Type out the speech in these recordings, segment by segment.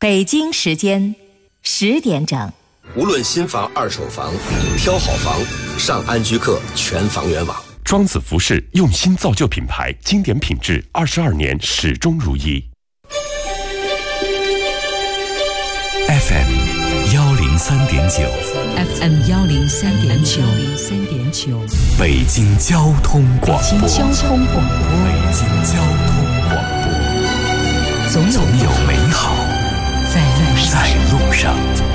北京时间10点整。 无论新房、二手房，挑好房，上安居客全房源网。 庄子服饰用心造就品牌，经典品质，22年始终如一。 FM 103.9 FM 103.9 北京交通广播。 北京交通广播。总有美好在路上。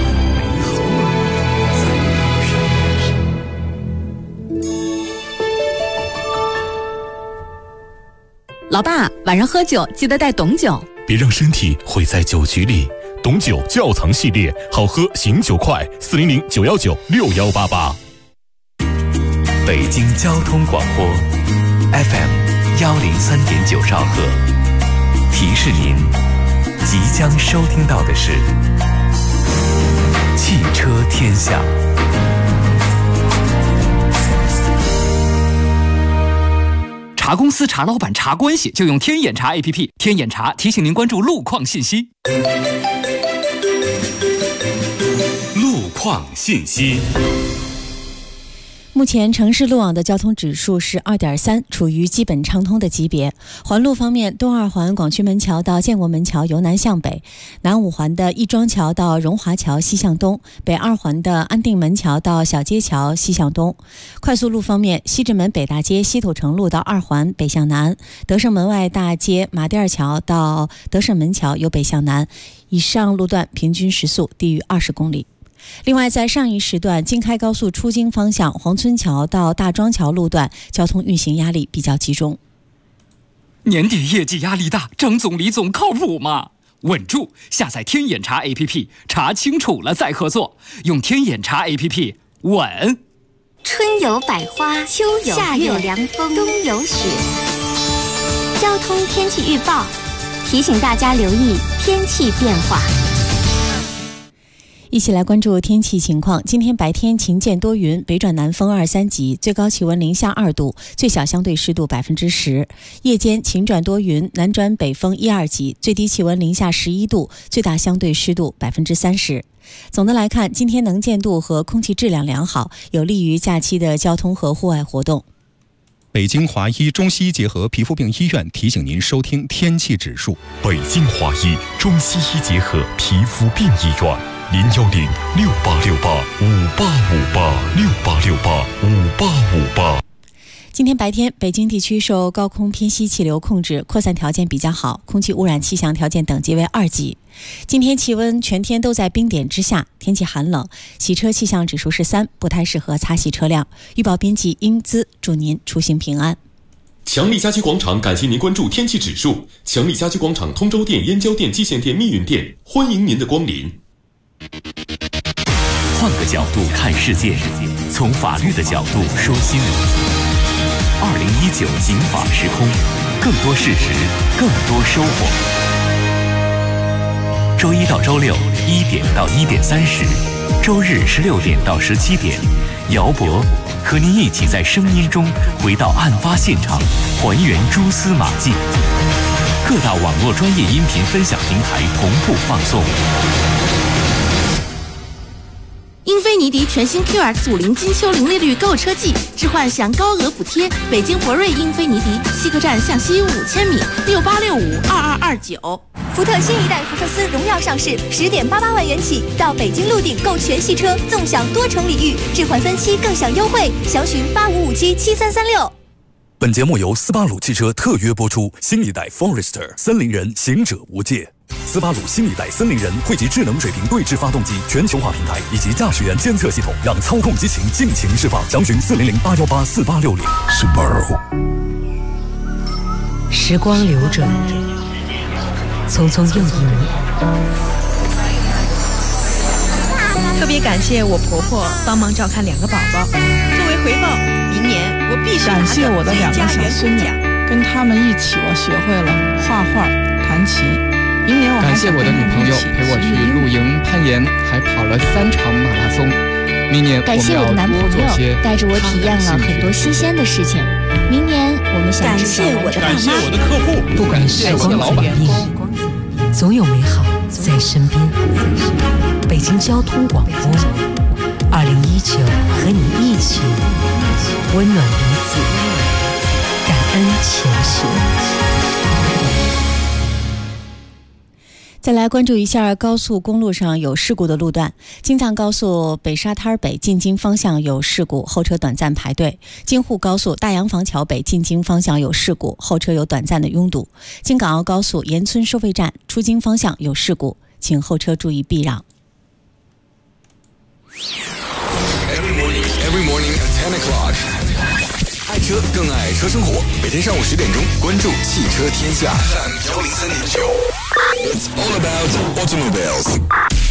老爸，晚上喝酒记得带董酒， 别让身体毁在酒局里。董酒窖藏系列，好喝醒酒快，400 919 6188。北京交通广播 FM 103.9兆赫，提示您即将收听到的是汽车天下。 查公司、查老板、查关系，就用天眼查 APP。天眼查提醒您关注路况信息。 路况信息。 目前城市路网的交通指数是 2.3， 处于基本畅通的级别。环路方面，东二环广渠门桥到建国门桥由南向北，南五环的亦庄桥到荣华桥西向东，北二环的安定门桥到小街桥西向东。快速路方面，西直门北大街西土城路到二环北向南，德胜门外大街马甸桥到德胜门桥由北向南，以上路段平均时速低于20公里。另外，在上一时段京开高速出京方向黄村桥到大庄桥路段交通运行压力比较集中。 年底业绩压力大，张总李总靠谱吗？稳住！下载天眼查 APP， 查清楚了再合作。用天眼查 APP， 稳。 春有百花，秋有夏有凉风，冬有雪。交通天气预报提醒大家留意天气变化。 一起来关注天气情况。今天白天晴间多云，北转南风2、3级，最高气温零下2度，最小相对湿度10%。夜间晴转多云，南转北风1、2级，最低气温零下11度，最大相对湿度30%。总的来看，今天能见度和空气质量良好，有利于假期的交通和户外活动。 北京华医中西医结合皮肤病医院提醒您收听天气指数。 北京华医中西医结合皮肤病医院，01068685858，68685858。 今天白天，北京地区受高空偏西气流控制，扩散条件比较好，空气污染气象条件等级为2级。今天气温全天都在冰点之下，天气寒冷，洗车气象指数是3，不太适合擦洗车辆。预报编辑英姿，祝您出行平安。 强力家居广场感谢您关注天气指数。强力家居广场通州店、燕郊店、蓟县店、密云店，欢迎您的光临。 换个角度看世界，从法律的角度说新闻。2019警法时空，更多事实，更多收获。周一到周六1点到1点30，周日16点到17点，姚博和您一起在声音中回到案发现场，还原蛛丝马迹。各大网络专业音频分享平台同步放送。 英菲尼迪全新 QX50 金秋零利率购车季，置换享高额补贴。北京博瑞英菲尼迪西客站向西5000米，68652229。 福特新一代福克斯荣耀上市，10.88万元起，到北京陆鼎购全系车，纵享多重礼遇，置换分期更享优惠，详询85577336。 本节目由斯巴鲁汽车特约播出。新一代 Forester 森林人，行者无界。斯巴鲁新一代森林人汇集智能水平对置发动机、全球化平台以及驾驶员监测系统，让操控激情尽情释放。详询400-818-4860。Subaru。 时光流转，匆匆又一年。 特别感谢我婆婆帮忙照看2个宝宝，作为回报，明年我必须感谢我的2个小孙女，跟他们一起，我学会了画画、弹琴。明年我感谢我的女朋友陪我去露营、攀岩，还跑了3场马拉松。明年感谢我的男朋友带着我体验了很多新鲜的事情。明年我们想感谢我的爸妈， 感谢我的客户， 不管时光怎变， 总有美好在身边。北京交通广播，2019和你一起温暖彼此，感恩前行。 再来关注一下高速公路上有事故的路段。京藏高速北沙滩北进京方向有事故，后车短暂排队。京沪高速大洋坊桥北进京方向有事故，后车有短暂的拥堵。京港澳高速盐村收费站出京方向有事故，请后车注意避让。 Every morning at 10 o'clock. 爱车更爱车生活，每天上午10点钟，关注汽车天下 FM103.9。It's all about automobiles.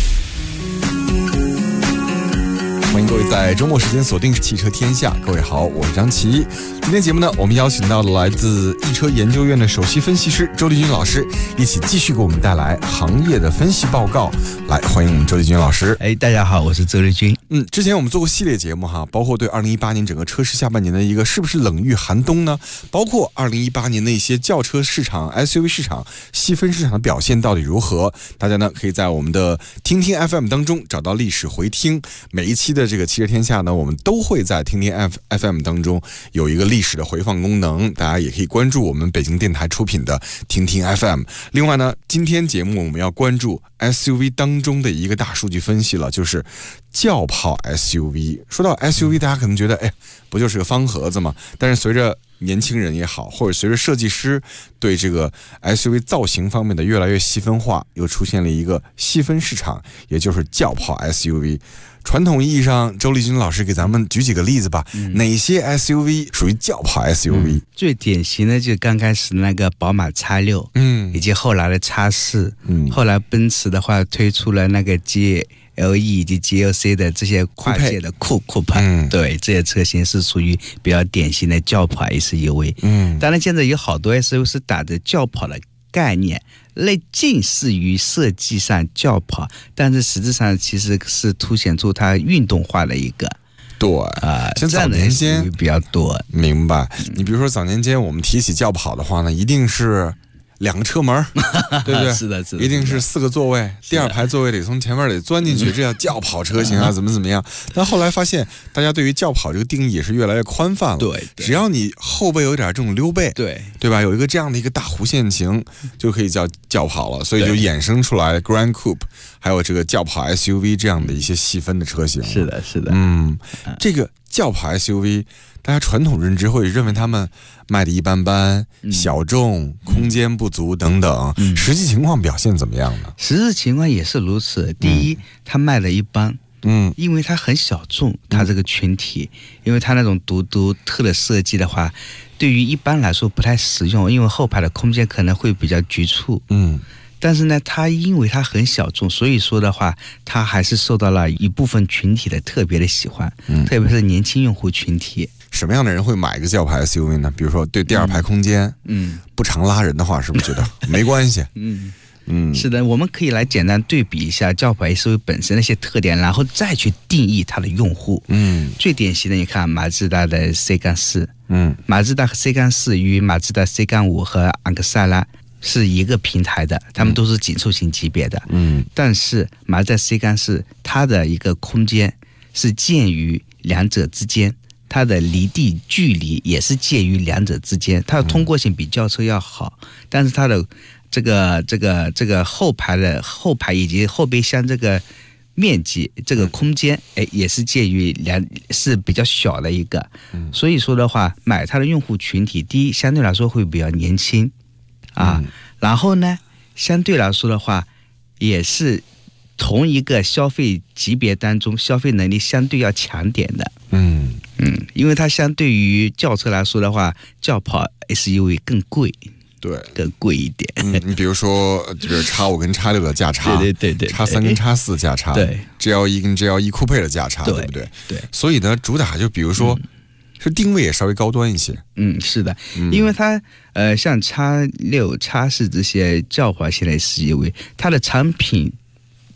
欢迎各位在周末时间锁定汽车天下。各位好，我是张琪。今天节目呢，我们邀请到了来自易车研究院的首席分析师周丽君老师，一起继续给我们带来行业的分析报告。来，欢迎我们周丽君老师。 大家好，我是周丽君。 之前我们做过系列节目哈，包括对2018年整个车市下半年的一个是不是冷遇寒冬呢？包括2018年的一些轿车市场、SUV 市场、细分市场的表现到底如何？大家呢可以在我们的听听 FM 当中找到历史回听，每一期的这个汽车天下呢，我们都会在听听 FM 当中有一个历史的回放功能，大家也可以关注我们北京电台出品的听听 FM。 另外呢，今天节目我们要关注 SUV 当中的一个大数据分析了，就是轿跑 SUV。 说到 SUV， 大家可能觉得不就是个方盒子吗？但是随着年轻人也好，或者随着设计师对这个 SUV 造型方面的越来越细分化，又出现了一个细分市场，也就是轿跑 SUV。传统意义上，周丽君老师给咱们举几个例子吧。哪些 SUV 属于轿跑 SUV？ 最典型的就刚开始那个宝马 X6，以及后来的 X4，后来奔驰的话推出了那个 GLE 以及 GLC 的这些跨界的酷派，对，这些车型是属于比较典型的轿跑 SUV。当然现在有好多 SUV 是打着轿跑的概念，近似于设计上轿跑，但是实质上其实是凸显出它运动化的一个。 对像早年间比较多。 明白。你比如说早年间我们提起轿跑的话呢，一定是2个车门，对不对？ 是的， 一定是4个座位，第2排座位得从前面得钻进去，这叫轿跑车型啊，怎么样？但后来发现，大家对于轿跑这个定义也是越来越宽泛了。 对， 只要你后背有点这种溜背，对吧？有一个这样的一个大弧线型，就可以叫轿跑了。所以就衍生出来 Grand Coupe， 还有这个轿跑 SUV 这样的一些细分的车型。 是的。 这个轿跑 SUV。大家传统认知会认为他们卖的一般般，小众，空间不足等等，实际情况表现怎么样呢？ 实际情况也是如此。第一，它卖的一般，因为它很小众，它这个群体，因为它那种独特的设计的话，对于一般来说不太实用，因为后排的空间可能会比较局促。但是呢，它因为它很小众，所以说的话，它还是受到了一部分群体的特别的喜欢，特别是年轻用户群体。 什么样的人会买一个轿跑 SUV 呢？比如说对第2排空间，不常拉人的话，是不是觉得没关系？ 是的，我们可以来简单对比一下轿跑 SUV 本身的一些特点，然后再去定义它的用户。最典型的，你看马自达的 C-4，马自达 C-4与马自达 C-5和昂克赛拉是一个平台的，他们都是紧凑型级别的。但是马自达 C-4它的一个空间是介于两者之间，它的离地距离也是介于两者之间，它的通过性比轿车要好，但是它的这个后排以及后备箱这个面积这个空间也是介于是比较小的一个。所以说的话，买它的用户群体，第一相对来说会比较年轻然后呢相对来说的话也是同一个消费级别当中消费能力相对要强点的。因为它相对于轿车来说的话，轿跑 SUV 更贵， 对， 更贵一点。 你比如说这个 X5 跟 X6 的价差， 对 ，X3 跟 X4 价差，对 ，GLE 跟 GLE 酷配的价差，对不对？对。所以呢，主打就比如说是定位也稍微高端一些。 是的，因为它像 X6、X4 这些轿跑型的 SUV， 它的产品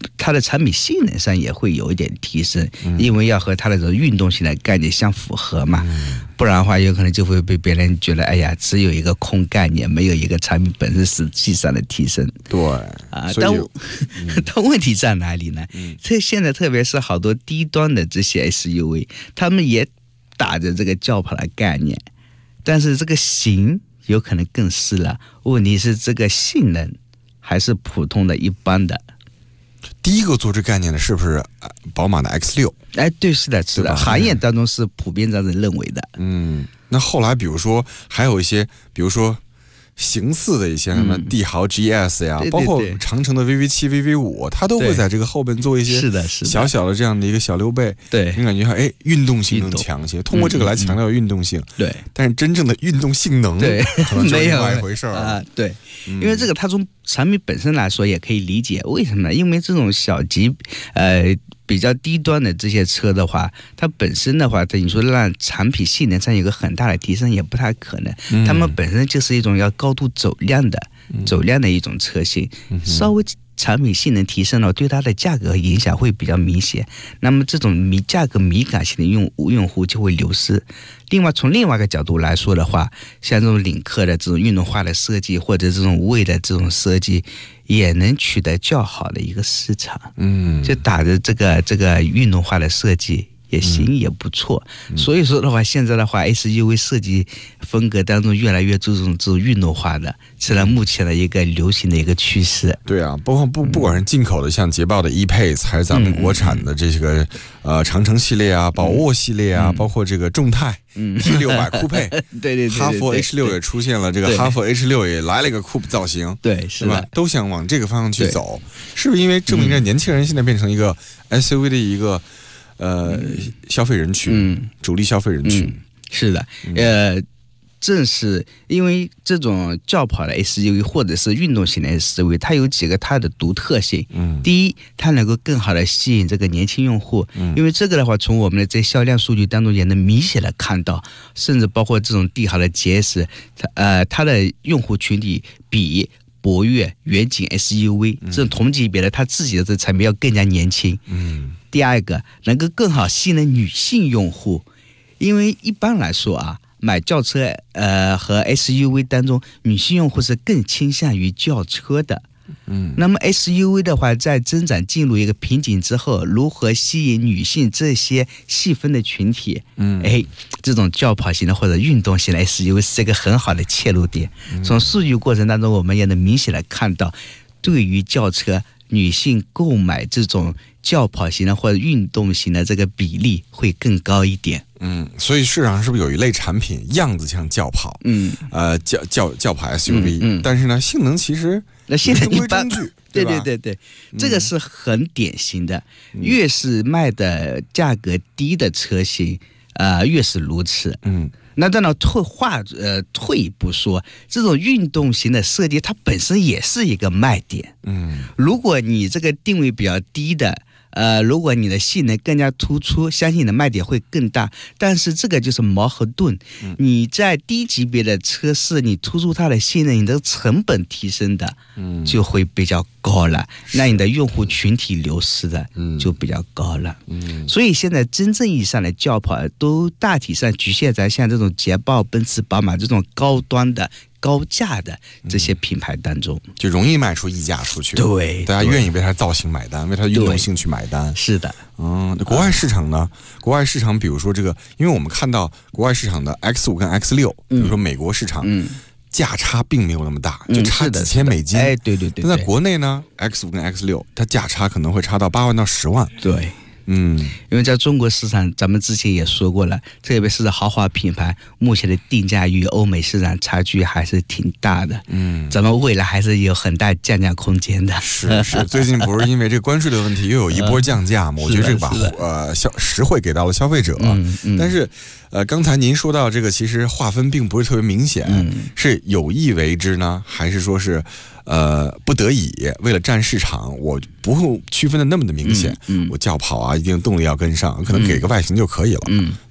它的产品性能上也会有一点提升，因为要和它的这种运动性的概念相符合嘛，不然的话有可能就会被别人觉得哎呀，只有一个空概念，没有一个产品本身实际上的提升。 对啊，但问题在哪里呢？这现在特别是好多低端的这些 SUV， 他们也打着这个轿跑的概念，但是这个型有可能更是了。问题是这个性能还是普通的一般的。 第一个做这概念的是不是宝马的 X6？ 哎，对，是的，是的，行业当中是普遍这样子认为的。 那后来比如说还有一些，比如说形似的一些什么帝豪 GS 呀，包括长城的 VV7、VV5，它都会在这个后边做一些小小的这样的一个小溜背， 对， 你感觉哎，运动性更强一些，通过这个来强调运动性， 对， 但是真正的运动性能， 对， 可能就是另外一回事啊，对，因为这个它从产品本身来说也可以理解，为什么呢？因为这种小级比较低端的这些车的话，它本身的话，等于说让产品性能上有个很大的提升也不太可能。它们本身就是一种要高度走量的一种车型，稍微产品性能提升了，对它的价格影响会比较明显。那么这种价格敏感性的用户就会流失。另外，从另外一个角度来说的话，像这种领克的这种运动化的设计，或者这种无畏的这种设计，也能取得较好的一个市场。就打着这个运动化的设计也行，也不错。所以说的话，现在的话 SUV 设计风格当中越来越注重这种运动化的，成了目前的一个流行的一个趋势。 对啊，包括不管是进口的像捷豹的 E-Pace， 还是咱们国产的这个长城系列啊、宝沃系列啊，包括这个众泰T600酷配， 对， 哈弗 H6 也出现了，这个哈弗 H6 也来了一个酷造型， 对，是吧？都想往这个方向去走，是不是因为证明着年轻人现在变成一个 SUV 的一个消费人群，主力消费人群？ 是的，正是因为这种轿跑的 SUV 或者是运动型的 SUV， 它有几个它的独特性。第一，它能够更好的吸引这个年轻用户，因为这个的话，从我们的这销量数据当中也能明显的看到，甚至包括这种帝豪的 GS， 它的用户群体比博越、远景 SUV 这种同级别的它自己的这产品要更加年轻。第二个，能够更好吸引女性用户，因为一般来说啊，买轿车和 SUV 当中，女性用户是更倾向于轿车的。那么 SUV 的话，在增长进入一个瓶颈之后，如何吸引女性这些细分的群体？这种轿跑型的或者运动型的 SUV 是一个很好的切入点。从数据过程当中，我们也能明显的看到，对于轿车，女性购买这种轿跑型的或者运动型的这个比例会更高一点。 所以市场上是不是有一类产品样子像轿跑？轿跑 SUV，但是呢，性能其实中规中矩。 对，这个是很典型的。越是卖的价格低的车型，越是如此。那当然退一步说，这种运动型的设计它本身也是一个卖点。如果你这个定位比较低的，如果你的性能更加突出，相信你的卖点会更大。但是这个就是矛和盾，你在低级别的车市，你突出它的性能，你的成本提升的就会比较高了，那你的用户群体流失的就比较高了。所以现在真正意义上的轿跑都大体上局限在像这种捷豹、奔驰、宝马这种高端的高价的这些品牌当中， 就容易卖出溢价出去。 对， 大家愿意为它造型买单，为它的运动性去买单。 是的。 国外市场呢？国外市场，比如说这个，因为我们看到国外市场的 X5 跟 X6，比如说美国市场，价差并没有那么大，就差几千美金。 对。 但在国内呢 ，X5 跟 X6，它价差可能会差到8万到10万。 对。因为在中国市场，咱们之前也说过了，特别是豪华品牌，目前的定价与欧美市场差距还是挺大的。咱们未来还是有很大降价空间的。 是，最近不是因为这个关税的问题，又有一波降价嘛？我觉得这个把实惠给到了消费者。但是，刚才您说到这个，其实划分并不是特别明显，是有意为之呢，还是说是？不得已，为了占市场，我不会区分的那么的明显。我轿跑啊，一定动力要跟上，可能给个外形就可以了。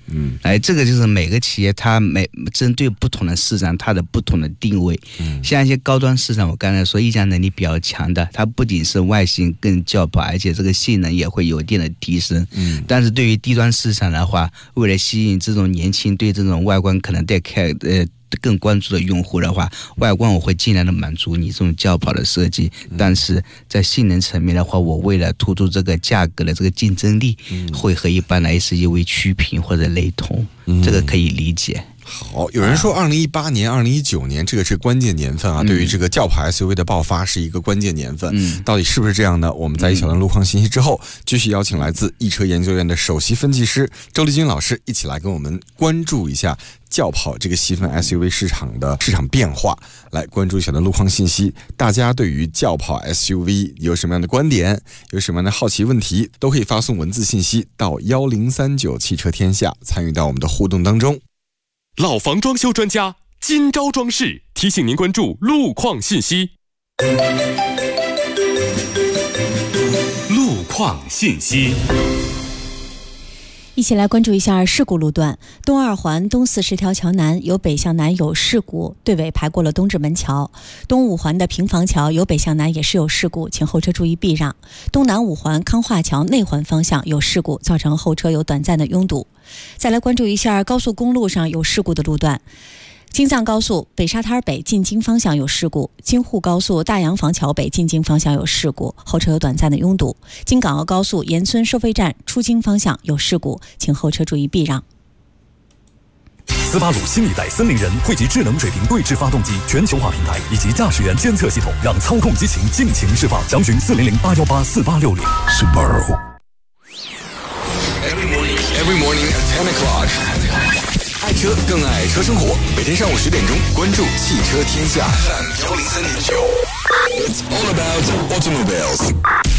这个就是每个企业它针对不同的市场，它的不同的定位。像一些高端市场，我刚才说议价能力比较强的，它不仅是外形更轿跑，而且这个性能也会有一定的提升。但是对于低端市场的话，为了吸引这种年轻对这种外观可能更关注的用户的话，外观我会尽量的满足你这种轿跑的设计，但是在性能层面的话，我为了突出这个价格的这个竞争力，会和一般的 SUV 趋平或者雷同，这个可以理解。 好，有人说2018年、2019年这个是关键年份啊，对于这个轿跑 SUV 的爆发是一个关键年份，到底是不是这样呢？我们在一小段路况信息之后，继续邀请来自易车研究院的首席分析师周丽君老师一起来跟我们关注一下轿跑这个细分 SUV 市场的市场变化，来关注一小段路况信息。大家对于轿跑 SUV 有什么样的观点，有什么样的好奇问题，都可以发送文字信息到1039汽车天下，参与到我们的互动当中。 老房装修专家金招装饰提醒您关注路况信息。路况信息， 一起来关注一下事故路段。东二环东40条桥南由北向南有事故，队尾排过了东直门桥。东五环的平房桥由北向南也是有事故，请后车注意避让。东南五环康化桥内环方向有事故，造成后车有短暂的拥堵。再来关注一下高速公路上有事故的路段。京藏高速北沙滩北进京方向有事故，京沪高速大洋房桥北进京方向有事故，后车有短暂的拥堵。京港澳高速盐村收费站出京方向有事故，请后车注意避让。 斯巴鲁新一代森林人汇集智能水平对置发动机全球化平台以及驾驶员监测系统，让操控激情尽情释放。详询400-818-4860。Subaru。 Every morning at 10 o'clock。爱车更爱车生活，每天上午10点钟，关注汽车天下 FM103.9。It's all about automobiles。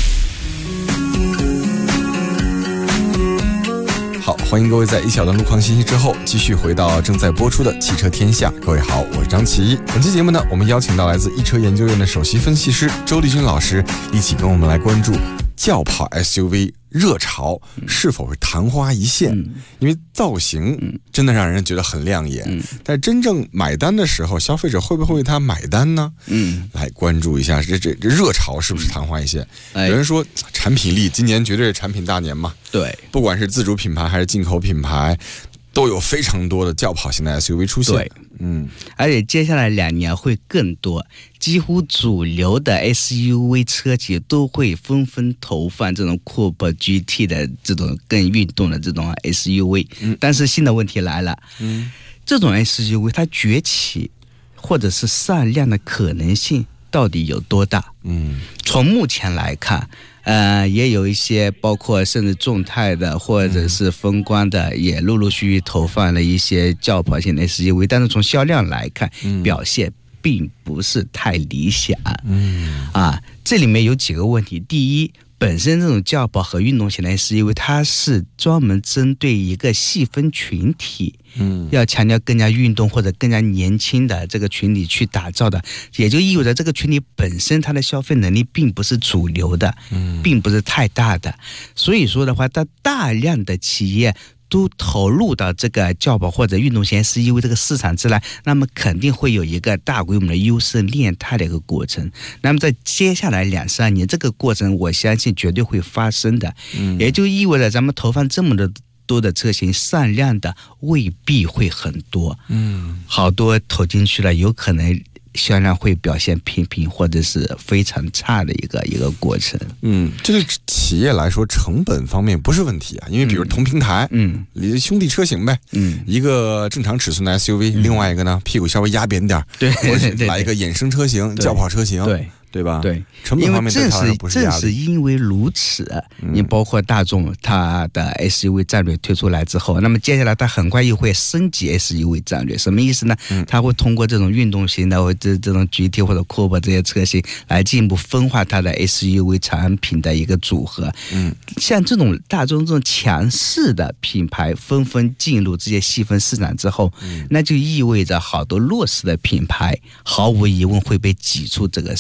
好，欢迎各位在一小段路况信息之后，继续回到正在播出的汽车天下。各位好，我是张琪。本期节目呢，我们邀请到来自易车研究院的首席分析师周丽君老师，一起跟我们来关注轿跑 SUV 热潮是否是昙花一现？因为造型真的让人觉得很亮眼，但真正买单的时候，消费者会不会为它买单呢？来关注一下这热潮是不是昙花一现？有人说产品力，今年绝对是产品大年嘛。 对， 不管是自主品牌还是进口品牌，都有非常多的轿跑型的 SUV 出现。 对，而且接下来2年会更多，几乎主流的 SUV 车企都会纷纷投放这种酷跑 GT 的这种更运动的这种 SUV。但是新的问题来了，这种 SUV 它崛起或者是上量的可能性到底有多大？从目前来看，也有一些包括甚至众泰的或者是风光的也陆陆续续投放了一些轿跑型的 SUV， 但是从销量来看，表现并不是太理想。这里面有几个问题。第一，本身这种轿跑和运动型的 SUV 它是专门针对一个细分群体，要强调更加运动或者更加年轻的这个群体去打造的，也就意味着这个群体本身它的消费能力并不是主流的，并不是太大的。所以说的话，它大量的企业都投入到这个轿跑或者运动型 SUV 这个市场之内，那么肯定会有一个大规模的优势炼态的一个过程。那么在接下来2-3年，这个过程我相信绝对会发生的，也就意味着咱们投放这么多的车型，上量的未必会很多。好多投进去了，有可能销量会表现平平或者是非常差的一个过程。 这对企业来说成本方面不是问题啊，因为比如同平台，兄弟车型呗，一个正常尺寸的 SUV，另外一个呢屁股稍微压扁点， 对， 或者来一个衍生车型、轿跑车型，对吧？ 对， 成本方面对他来说不是压力。 正是因为如此，你包括大众它的 SUV 战略推出来之后，那么接下来它很快又会升级 SUV 战略。什么意思呢？它会通过这种运动型的或者这种 GT 或者 Coupe 这些车型来进一步分化它的 SUV 产品的一个组合。像这种大众这种强势的品牌纷纷进入这些细分市场之后，那就意味着好多弱势的品牌毫无疑问会被挤出这个市场。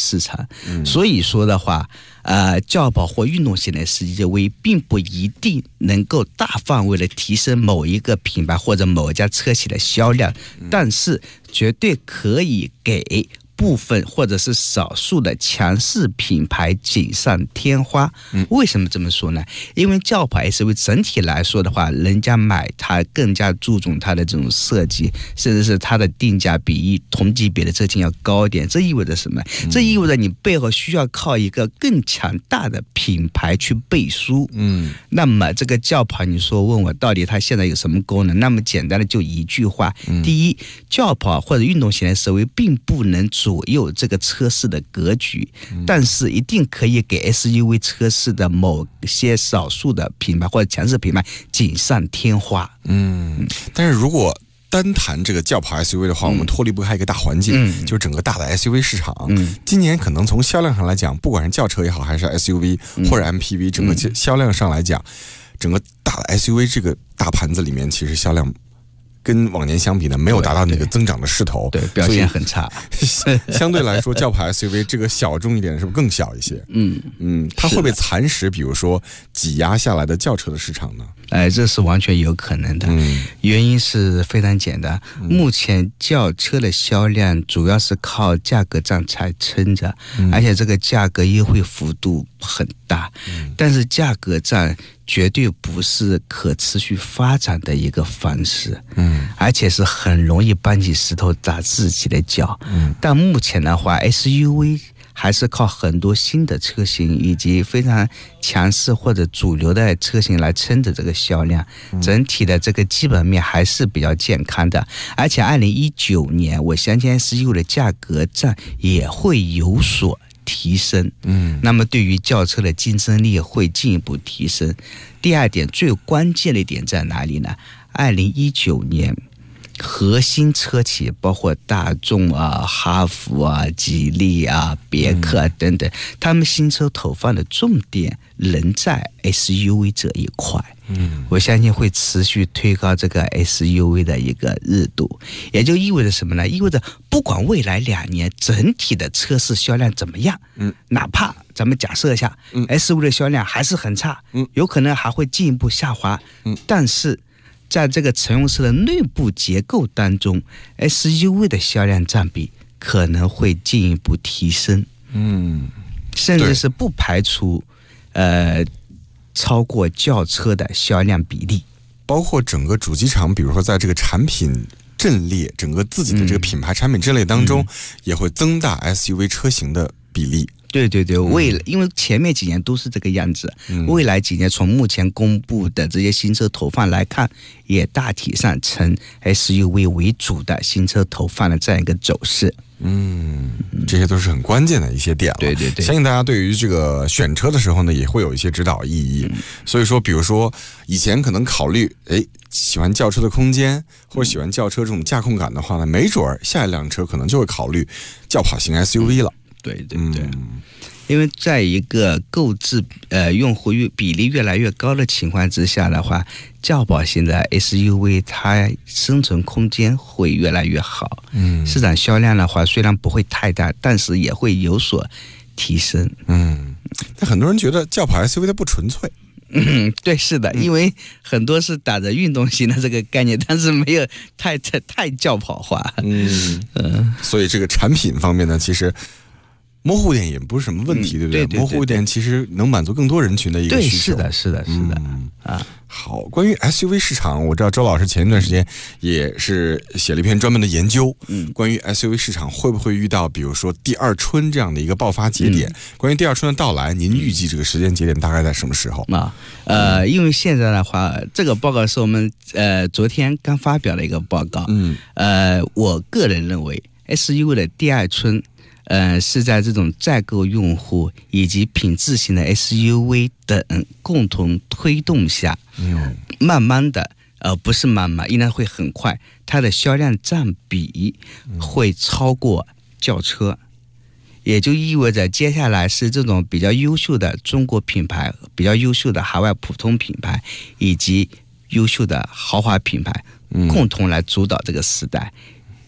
的。所以说的话，轿跑或运动型的 SUV 并不一定能够大范围的提升某一个品牌或者某一家车企的销量，但是绝对可以给部分或者是少数的强势品牌锦上添花。为什么这么说呢？因为轿跑 SUV 整体来说的话，人家买它更加注重它的这种设计，甚至是它的定价比同级别的车型要高一点。这意味着什么？这意味着你背后需要靠一个更强大的品牌去背书。那么这个轿跑，你说问我到底它现在有什么功能？那么简单的就一句话：第一，轿跑或者运动型的 SUV 并不能左右这个车市的格局，但是一定可以给 SUV 车市的某些少数的品牌或者强势品牌锦上添花。 但是如果单谈这个轿跑 SUV 的话，我们脱离不开一个大环境，就是整个大的 SUV 市场。今年可能从销量上来讲，不管是轿车也好，还是 SUV 或者 MPV，整个销量上来讲，整个大的 SUV 这个大盘子里面，其实销量跟往年相比呢，没有达到那个增长的势头， 对，表现很差。 相对来说，轿跑 SUV 这个小众一点，是不是更小一些？它会不会蚕食，比如说挤压下来的轿车的市场呢？ 这是完全有可能的。原因是非常简单，目前轿车的销量主要是靠价格战在撑着，而且这个价格优惠幅度很大，但是价格战绝对不是可持续发展的一个方式，而且是很容易搬起石头砸自己的脚。但目前的话 SUV 还是靠很多新的车型以及非常强势或者主流的车型来撑着这个销量，整体的这个基本面还是比较健康的。而且2019年我相信 SUV 的价格战也会有所提升，那么对于轿车的竞争力会进一步提升。第二点，最关键的一点在哪里呢？2019年核心车企包括大众啊、哈弗啊、吉利啊、别克啊等等，他们新车投放的重点仍在 SUV 这一块。我相信会持续推高这个 SUV 的一个热度，也就意味着什么呢？意味着不管未来2年整体的车市销量怎么样，哪怕咱们假设一下，SUV 的销量还是很差，有可能还会进一步下滑，但是在这个乘用车的内部结构当中 ，SUV 的销量占比可能会进一步提升，甚至是不排除超过轿车的销量比例， 包括整个主机厂，比如说在这个产品阵列，整个自己的这个品牌产品阵列当中，也会增大 SUV 车型的比例。 对，因为前面几年都是这个样子，未来几年从目前公布的这些新车投放来看，也大体上呈 SUV 为主的新车投放的这样一个走势。 这些都是很关键的一些点了。 对， 相信大家对于这个选车的时候呢，也会有一些指导意义。所以说，比如说以前可能考虑，喜欢轿车的空间，或者喜欢轿车这种驾控感的话呢，没准下一辆车可能就会考虑轿跑型 SUV 了。 对，因为在一个购置用户比例越来越高的情况之下的话，轿跑型的 SUV 它生存空间会越来越好，市场销量的话虽然不会太大，但是也会有所提升。 但很多人觉得轿跑 SUV 它不纯粹。 对，是的，因为很多是打着运动型的这个概念，但是没有太轿跑化。 所以这个产品方面呢，其实模糊点也不是什么问题，对不对？模糊一点其实能满足更多人群的一个需求。 对，是的。 好，关于 SUV 市场，我知道周老师前一段时间也是写了一篇专门的研究，关于 SUV 市场会不会遇到比如说第二春这样的一个爆发节点？关于第二春的到来，您预计这个时间节点大概在什么时候？ 因为现在的话，这个报告是我们昨天刚发表的一个报告，我个人认为 SUV 的第二春是在这种在购用户以及品质型的 SUV 等共同推动下，慢慢的，不是慢慢，应该会很快，它的销量占比会超过轿车，也就意味着接下来是这种比较优秀的中国品牌、比较优秀的海外普通品牌以及优秀的豪华品牌共同来主导这个时代。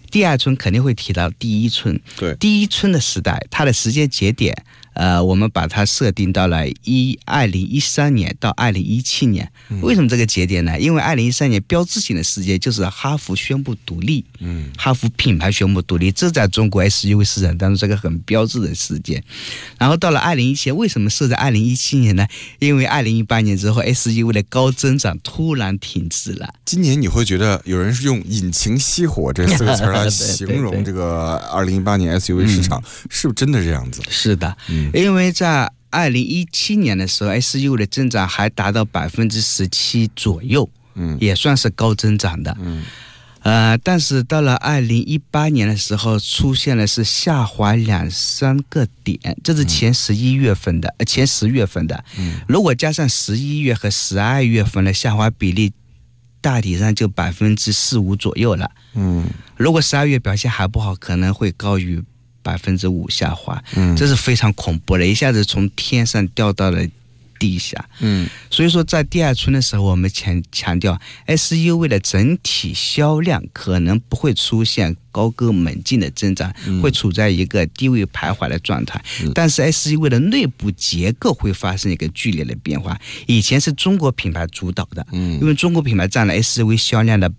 第二春肯定会提到第一春。 对， 第一春的时代，它的时间节点，我们把它设定到了2013年到2017年。为什么这个节点呢？因为2013年标志性的事件就是哈弗宣布独立，哈弗品牌宣布独立，这在中国 SUV 市场当中是个很标志的事件。然后到了2017年，为什么设在2017年呢？因为2018年之后 SUV 的高增长突然停滞了。 今年你会觉得有人是用引擎熄火这4个词来形容这个2018年 SUV 市场，是不是真的这样子？ 是的，因为在2017年的时候 SUV 的增长还达到17%左右，也算是高增长的。但是到了2018年的时候，出现了是下滑2-3个点，这是前10月份的。如果加上11月和12月份的下滑比例，大体上就4-5%左右了。如果12月表现还不好，可能会高于5%下滑。这是非常恐怖的，一下子从天上掉到了地下。所以说在第二春的时候，我们强调 SUV 的整体销量可能不会出现高歌猛进的增长，会处在一个低位徘徊的状态。但是 SUV 的内部结构会发生一个剧烈的变化。以前是中国品牌主导的，因为中国品牌占了 SUV 销量的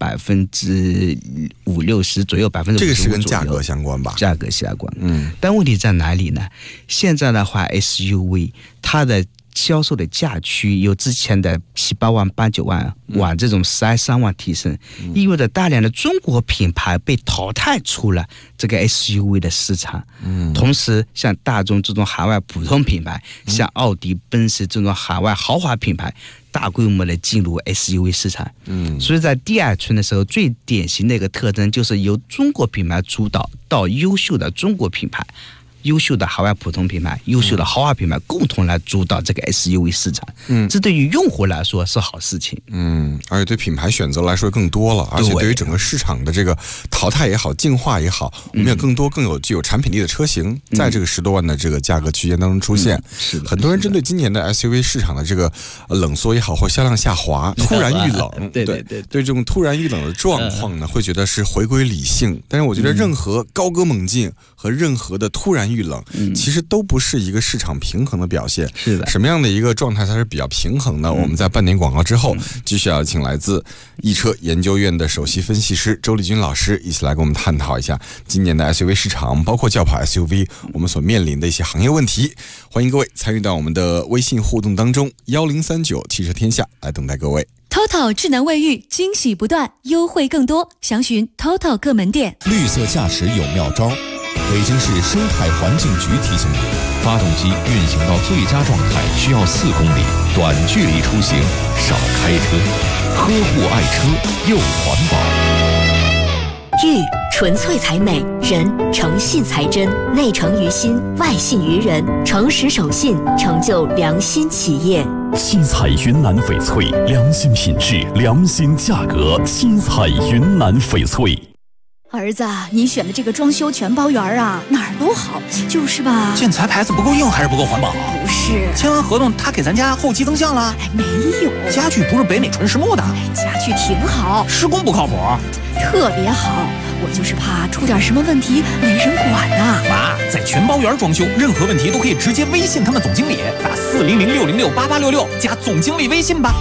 50-60%左右，55%。 这个是跟价格相关吧？ 价格相关。但问题在哪里呢？现在的话 SUV 它的销售的价区由之前的7-8万、8-9万往这种12-13万提升，意味着大量的中国品牌被淘汰出了这个 SUV 的市场。同时像大众这种海外普通品牌，像奥迪、奔驰这种海外豪华品牌大规模的进入 SUV 市场。所以在第二春的时候，最典型的一个特征就是由中国品牌主导到优秀的中国品牌、优秀的海外普通品牌、优秀的豪华品牌共同来主导这个 SUV 市场。这对于用户来说是好事情。 而且对品牌选择来说更多了，而且对于整个市场的这个淘汰也好、净化也好，我们有更多具有产品力的车型在这个10多万的这个价格区间当中出现。 是的， 很多人针对今年的 SUV 市场的这个冷缩也好，或销量下滑、突然遇冷，对这种突然遇冷的状况呢，会觉得是回归理性。但是我觉得任何高歌猛进和任何的突然遇冷，其实都不是一个市场平衡的表现。 是的， 什么样的一个状态才是比较平衡呢？我们在半点广告之后，继续要请来自易车研究院的首席分析师周立军老师一起来跟我们探讨一下今年的 SUV 市场，包括轿跑 SUV 我们所面临的一些行业问题。欢迎各位参与到我们的微信互动当中，1039汽车天下来等待各位。 TOTO 智能卫浴惊喜不断，优惠更多，详询 TOTO 各门店。 绿色驾驶有妙招。北京市生态环境局提醒你，发动机运行到最佳状态需要4公里，短距离出行少开车，呵护爱车又环保。 玉纯粹才美，人诚信才真，内诚于心，外信于人，诚实守信，成就良心企业。 新彩云南翡翠，良心品质，良心价格，新彩云南翡翠。 儿子，你选的这个装修全包园啊，哪儿都好，就是吧？ 建材牌子不够硬还是不够环保？ 不是， 签完合同他给咱家后期增项了？ 没有， 家具不是北美纯实木的？ 家具挺好， 施工不靠谱， 特别好。我就是怕出点什么问题没人管呐。 妈，在全包园装修，任何问题都可以直接微信他们总经理，打400-606-8866加总经理微信吧。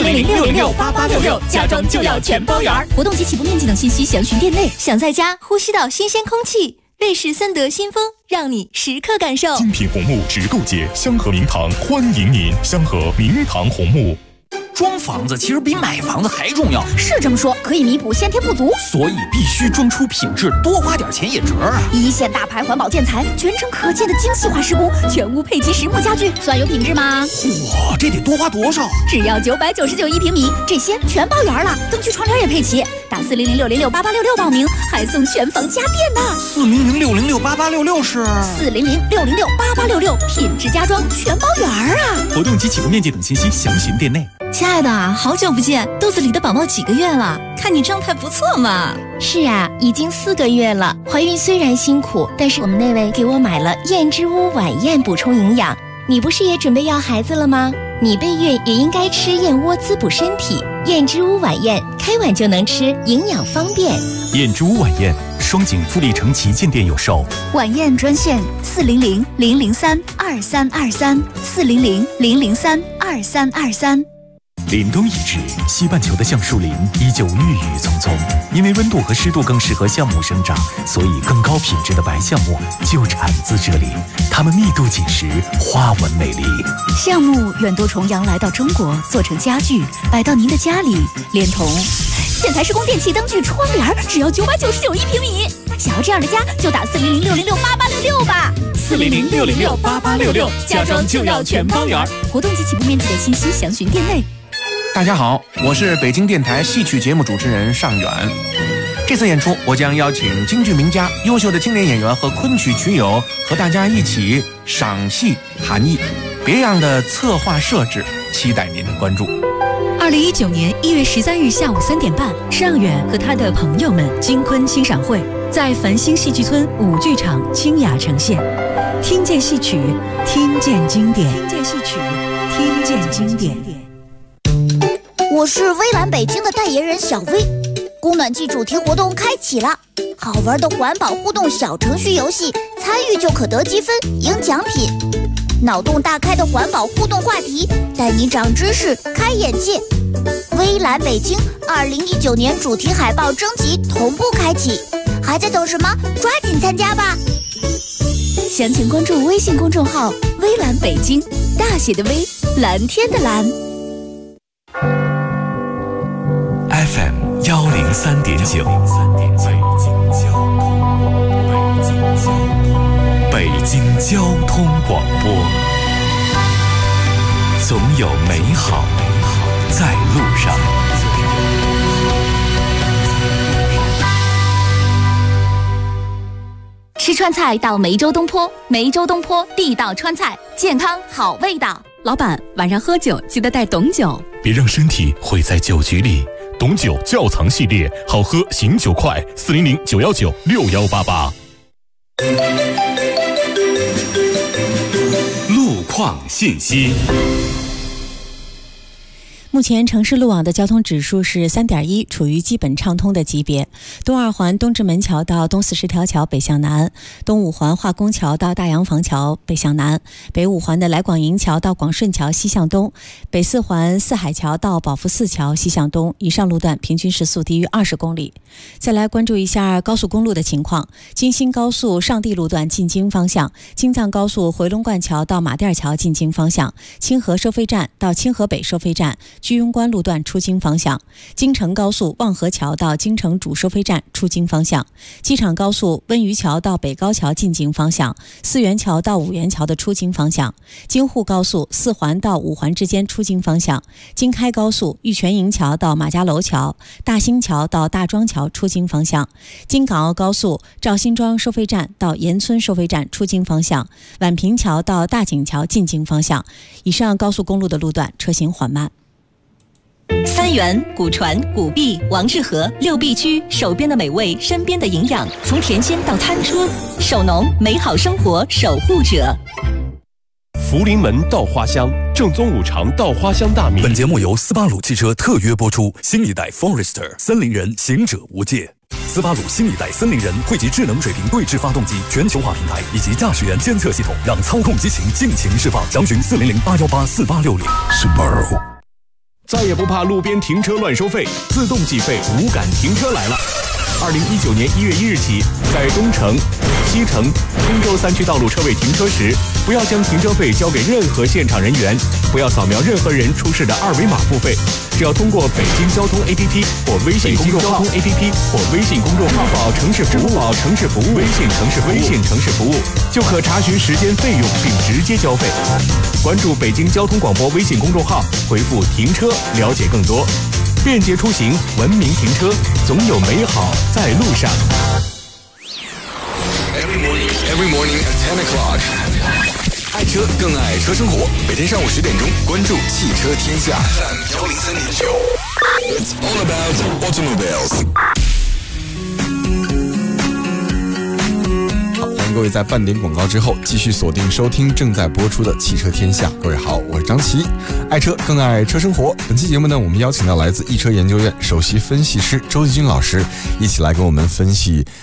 400-606-8866，家装就要全包圆。活动及起步面积等信息详询店内。想在家呼吸到新鲜空气，瑞士森德新风让你时刻感受。 精品红木直购节，香河明堂欢迎您，香河明堂红木。 装房子其实比买房子还重要， 是这么说，可以弥补先天不足， 所以必须装出品质，多花点钱也值啊！ 一线大牌环保建材，全程可见的精细化施工，全屋配齐实木家具，算有品质吗？ 哇，这得多花多少？ 只要999一平米，这些全包圆了，灯具窗帘也配齐。打400-606-8866报名，还送全房家电呢。 400-606-8866是 400-606-8866，品质家装全包圆啊！ 活动及起步面积等信息详询店内。 亲爱的，好久不见，肚子里的宝宝几个月了？看你状态不错嘛。 是啊，已经4个月了。怀孕虽然辛苦，但是我们那位给我买了燕之屋晚宴补充营养。你不是也准备要孩子了吗？你备孕也应该吃燕窝滋补身体。燕之屋晚宴，开碗就能吃，营养方便。 燕之屋晚宴， 双井富力城旗舰店有售。 晚宴专线400-003-2323，400-003-2323。 凛冬已至，西半球的橡树林依旧郁郁葱葱。因为温度和湿度更适合橡木生长，所以更高品质的白橡木就产自这里。它们密度紧实，花纹美丽。 橡木远渡重洋来到中国，做成家具，摆到您的家里，连同建材施工电器灯具窗帘，只要999一平米。想要这样的家，就打400-606-8866吧。 400-606-8866，家装就要全方圆。 活动及起步面积的信息详询店内。 大家好，我是北京电台戏曲节目主持人尚远。这次演出，我将邀请京剧名家、优秀的青年演员和昆曲曲友，和大家一起赏戏含艺，别样的策划设置，期待您的关注。 2019年1月13日下午3点半，尚远和他的朋友们京昆欣赏会在繁星戏剧村5剧场清雅呈现。听见戏曲，听见经典；听见戏曲，听见经典。 我是微蓝北京的代言人小薇。供暖季主题活动开启了，好玩的环保互动小程序游戏，参与就可得积分赢奖品。脑洞大开的环保互动话题，带你长知识开眼界。微蓝北京2019年主题海报征集同步开启，还在等什么？抓紧参加吧！ 详情关注微信公众号“微蓝北京”，大写的微，蓝天的蓝。 FM 103.9，北京交通广播，总有美好在路上。 吃川菜到梅州东坡，梅州东坡地道川菜，健康好味道。老板，晚上喝酒记得带董酒， 别让身体毁在酒局里。董酒窖藏系列，好喝醒酒快，400-919-6188。路况信息。 目前城市路网的交通指数是3.1，处于基本畅通的级别。东二环东直门桥到东40条桥北向南，东五环化工桥到大洋房桥北向南，北五环的来广营桥到广顺桥西向东，北四环四海桥到宝福寺桥西向东，以上路段平均时速低于20公里。再来关注一下高速公路的情况，京新高速上地路段进京方向，京藏高速回龙观桥到马甸桥进京方向，清河收费站到清河北收费站，居庸关路段出京方向，京承高速望河桥到京承主收费站出京方向，机场高速温榆桥到北高桥进京方向，四元桥到五元桥的出京方向，京沪高速四环到五环之间出京方向，京开高速玉泉营桥到马家楼桥，大兴桥到大庄桥出京方向，京港澳高速赵辛庄收费站到岩村收费站出京方向，宛平桥到大井桥进京方向。以上高速公路的路段车行缓慢。 三元、古传、古碧、王致和6必居，手边的美味，身边的营养，从田间到餐桌，手农美好生活守护者。 福临门稻花香，正宗五常稻花香大米。 本节目由斯巴鲁汽车特约播出，新一代 Forester 森林人，行者无界。斯巴鲁新一代森林人汇集智能水平对置发动机全球化平台以及驾驶员监测系统，让操控激情尽情释放。详询400-818-4860。Subaru。 再也不怕路边停车乱收费，自动计费无感停车来了。2019年1月1日起，在东城、西城、通州3区道路车位停车时，不要将停车费交给任何现场人员，不要扫描任何人出示的2维码付费，只要通过北京交通 APP 或微信公众号、支付宝城市服务、微信城市服务，就可查询时间费用并直接交费。关注北京交通广播微信公众号，回复“停车”了解更多。便捷出行，文明停车，总有美好在路上。 Every morning at 10 o'clock. 爱车更爱车生活，每天上午10点钟，关注汽车天下103.9。It's all about automobiles. 欢迎各位在半点广告之后继续锁定收听正在播出的汽车天下。各位好，我是张琪，爱车更爱车生活。本期节目呢，我们邀请到来自易车研究院首席分析师周继军老师，一起来跟我们分析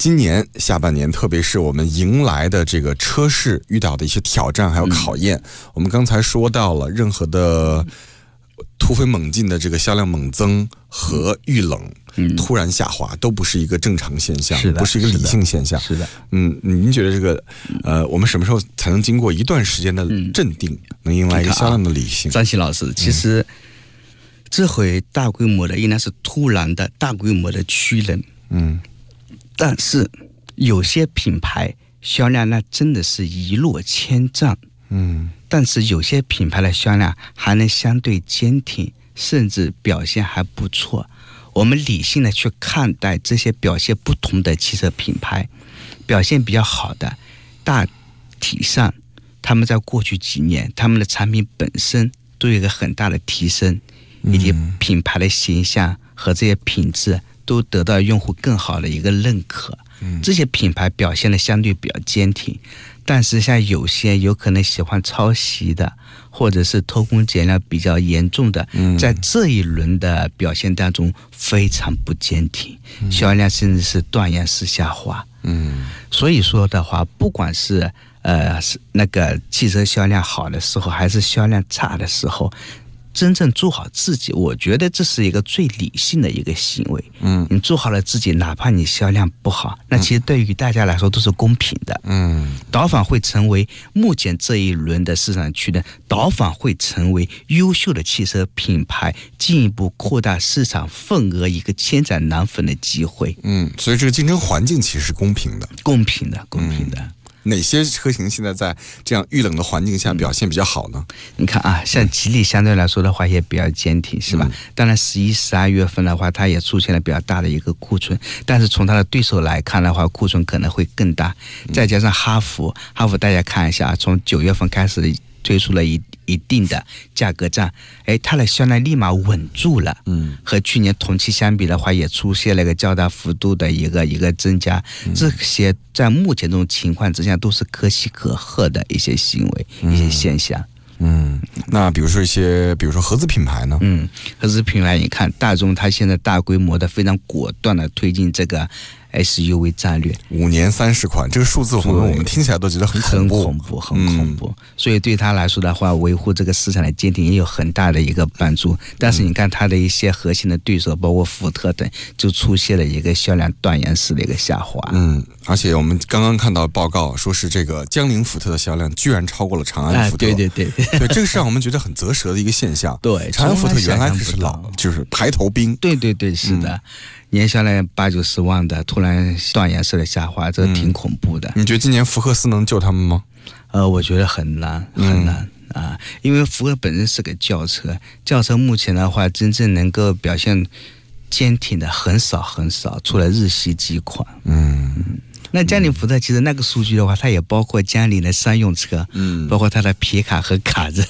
今年下半年，特别是我们迎来的这个车市遇到的一些挑战还有考验。我们刚才说到了，任何的突飞猛进的这个销量猛增和遇冷突然下滑，都不是一个正常现象，不是一个理性现象。 是的， 您觉得这个我们什么时候才能经过一段时间的镇定，能迎来一个销量的理性？ 张琪老师，其实这回大规模的应该是突然的大规模的趋冷，但是有些品牌销量那真的是一落千丈，但是有些品牌的销量还能相对坚挺，甚至表现还不错。我们理性的去看待这些表现不同的汽车品牌，表现比较好的，大体上他们在过去几年他们的产品本身都有一个很大的提升，以及品牌的形象和这些品质都得到用户更好的一个认可。这些品牌表现的相对比较坚挺，但是像有些有可能喜欢抄袭的，或者是偷工减料比较严重的，在这一轮的表现当中非常不坚挺，销量甚至是断崖式下滑。所以说的话，不管是那个汽车销量好的时候，还是销量差的时候，真正做好自己，我觉得这是一个最理性的一个行为。你做好了自己，哪怕你销量不好，那其实对于大家来说都是公平的。导反会成为目前这一轮的市场区的导反会成为优秀的汽车品牌进一步扩大市场份额一个千载难逢的机会。 所以这个竞争环境其实是公平的。 公平的。 哪些车型现在在这样遇冷的环境下表现比较好呢？ 你看啊，像吉利相对来说的话也比较坚挺，是吧？当然11、12月份的话，它也出现了比较大的一个库存，但是从它的对手来看的话，库存可能会更大。再加上哈弗大家看一下，从9月份开始推出了一定的价格战，它的销量立马稳住了。和去年同期相比的话，也出现了一个较大幅度的一个增加。这些在目前这种情况之下，都是可喜可贺的一些行为，一些现象。 那比如说合资品牌呢？ 合资品牌，你看大众它现在大规模的、非常果断的推进这个SUV 战略 ，5年30款，这个数字我们听起来都觉得很恐怖。所以对他来说的话，维护这个市场的坚挺也有很大的一个帮助。但是你看他的一些核心的对手，包括福特等，就出现了一个销量断崖式的一个下滑。 而且我们刚刚看到报告说是这个江铃福特的销量居然超过了长安福特。 对， 这个是让我们觉得很啧舌的一个现象。 对， 长安福特原来可是就是排头兵。 对，是的。年销量80-90万的，突然断崖式的下滑，这挺恐怖的。 你觉得今年福克斯能救他们吗？ 我觉得很难啊，因为福克本身是个轿车目前的话，真正能够表现坚挺的很少，除了日系几款。那江铃福特其实那个数据的话，它也包括江铃的商用车，包括它的皮卡和卡车。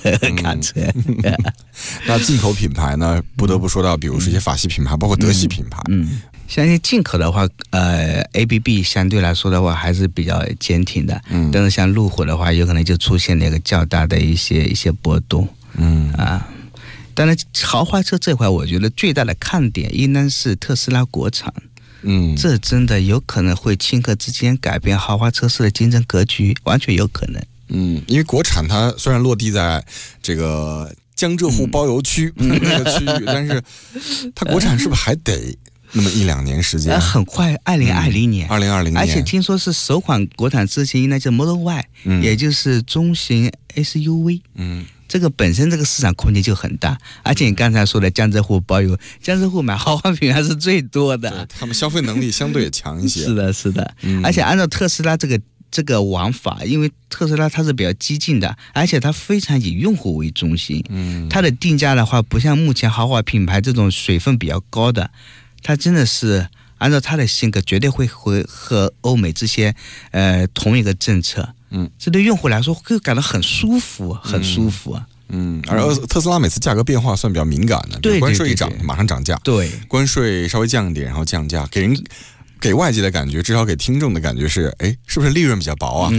那进口品牌呢，不得不说到，比如说一些法系品牌，包括德系品牌。 相信进口的话，ABB 相对来说的话还是比较坚挺的。但是像路虎的话，有可能就出现了一个较大的一些波动。当然豪华车这块，我觉得最大的看点应当是特斯拉国产。这真的有可能会顷刻之间改变豪华车市的竞争格局，完全有可能。 因为国产它虽然落地在这个江浙沪包邮区那个区域，但是它国产是不是还得那么1-2年时间？ 很快，2020年，而且听说是首款国产车型应该叫 Model Y，也就是中型 SUV。这个本身这个市场空间就很大，而且你刚才说的江浙沪包邮，江浙沪买豪华品牌是最多的， 他们消费能力相对也强一些。 是的，而且按照特斯拉这个玩法，因为特斯拉它是比较激进的，而且它非常以用户为中心。它的定价的话，不像目前豪华品牌这种水分比较高的，它真的是按照它的性格，绝对会和欧美这些同一个政策。这对用户来说会感到很舒服。 而特斯拉每次价格变化算比较敏感的， 对， 关税一涨马上涨价， 对， 关税稍微降一点然后降价，给人给外界的感觉，至少给听众的感觉是，哎，是不是利润比较薄啊？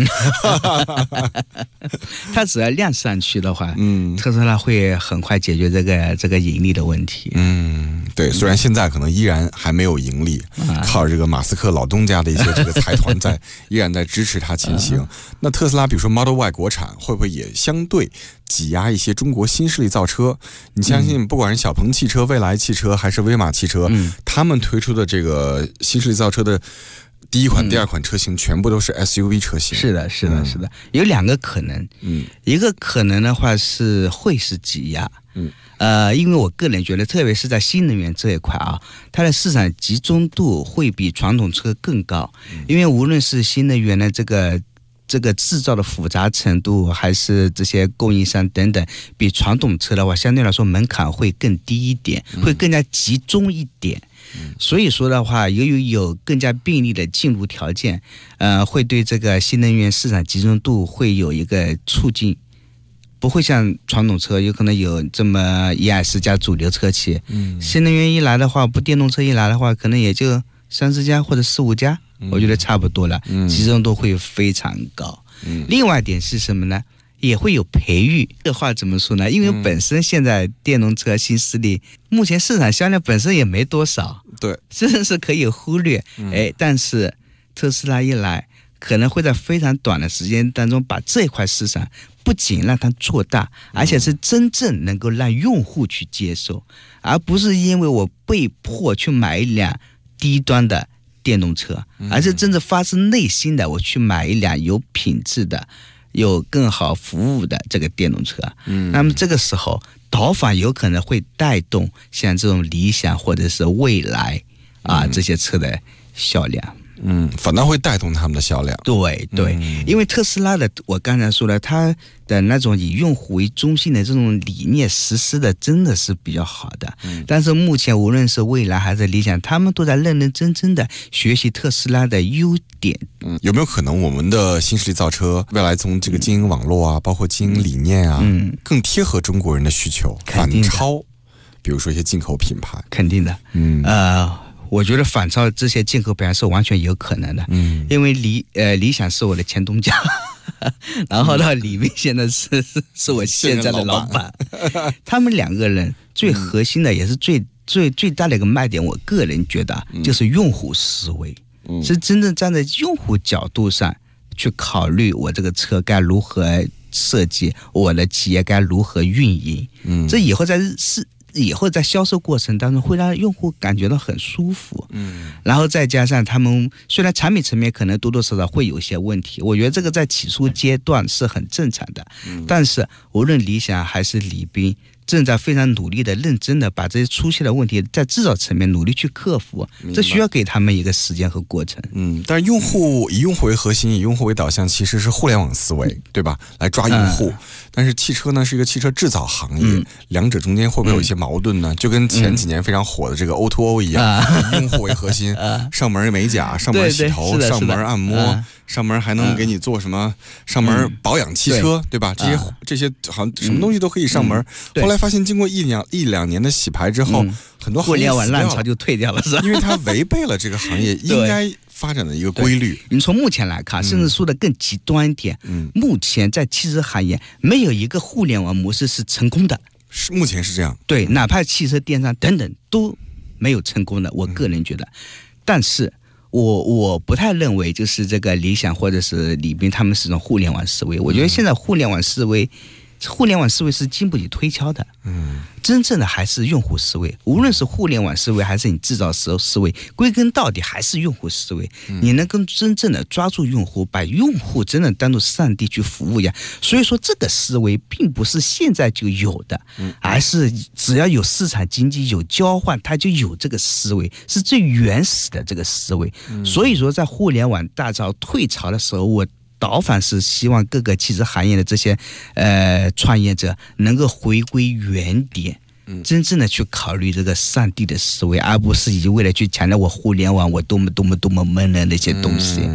它只要量上去的话，特斯拉会很快解决这个盈利的问题。 对，虽然现在可能依然还没有盈利，靠这个马斯克老东家的一些这个财团依然在支持它前行。那特斯拉比如说 Model Y 国产会不会也相对挤压一些中国新势力造车？你相信不管是小鹏汽车、蔚来汽车还是威马汽车，他们推出的这个新势力造车的第一款、第二款车型全部都是 SUV 车型。 是的，有两个可能。一个可能的话会是挤压。因为我个人觉得，特别是在新能源这一块啊，它的市场集中度会比传统车更高。因为无论是新能源的这个制造的复杂程度，还是这些供应商等等，比传统车的话，相对来说门槛会更低一点，会更加集中一点。所以说的话，由于有更加便利的进入条件，会对这个新能源市场集中度会有一个促进。不会像传统车有可能有这么1-20家主流车企，新能源一来的话，电动车一来的话，可能也就3-4家或者4-5家，我觉得差不多了，集中度会非常高。另外一点是什么呢？也会有培育。这话怎么说呢？因为本身现在电动车新势力目前市场销量本身也没多少， 对， 真的是可以忽略。但是特斯拉一来，可能会在非常短的时间当中把这块市场不仅让它做大，而且是真正能够让用户去接受，而不是因为我被迫去买一辆低端的电动车，而是真正发自内心的我去买一辆有品质的、有更好服务的这个电动车。那么这个时候导反有可能会带动像这种理想或者是蔚来这些车的销量。 反倒会带动他们的销量。 对，因为特斯拉的，我刚才说了，它的那种以用户为中心的这种理念实施的真的是比较好的。但是目前无论是蔚来还是理想，他们都在认认真真的学习特斯拉的优点。 有没有可能我们的新势力造车未来从这个经营网络啊，包括经营理念啊，更贴合中国人的需求，反超比如说一些进口品牌？ 肯定的。我觉得反超这些进口品牌是完全有可能的。因为理想是我的前东家，然后呢，李斌现在是我现在的老板。他们两个人最核心的也是最大的一个卖点，我个人觉得就是用户思维，是真正站在用户角度上去考虑我这个车该如何设计，我的企业该如何运营。这以后在销售过程当中会让用户感觉到很舒服。然后再加上他们虽然产品层面可能多多少少会有一些问题，我觉得这个在起初阶段是很正常的。但是无论理想还是李斌，正在非常努力的、认真的把这些出现的问题在制造层面努力去克服，这需要给他们一个时间和过程。 但是以用户为核心，以用户为导向，其实是互联网思维，对吧？来抓用户。但是汽车呢是一个汽车制造行业，两者中间会不会有一些矛盾呢？就跟前几年非常火的这个 O2O 一样，以用户为核心，上门美甲，上门洗头，上门按摩，上门还能给你做什么？上门保养汽车，对吧？这些好像什么东西都可以上门。后来发现，经过一两年的洗牌之后，很多互联网浪潮就退掉了，是吧？ 因为它违背了这个行业应该发展的一个规律。 你从目前来看，甚至说的更极端一点，目前在汽车行业没有一个互联网模式是成功的。 目前是这样。 对，哪怕汽车电商等等都没有成功的，我个人觉得。但是我不太认为就是这个理想或者是李斌他们是种互联网思维。我觉得现在互联网思维是经不起推敲的。真正的还是用户思维，无论是互联网思维还是你制造思维，归根到底还是用户思维。你能够真正的抓住用户，把用户真的当作上帝去服务呀。所以说这个思维并不是现在就有的，而是只要有市场经济有交换，它就有这个思维，是最原始的这个思维。所以说在互联网大潮退潮的时候，我导反是希望各个汽车行业的这些创业者能够回归原点，真正的去考虑这个上帝的思维，而不是一味的去强调我互联网我多么闷的那些东西。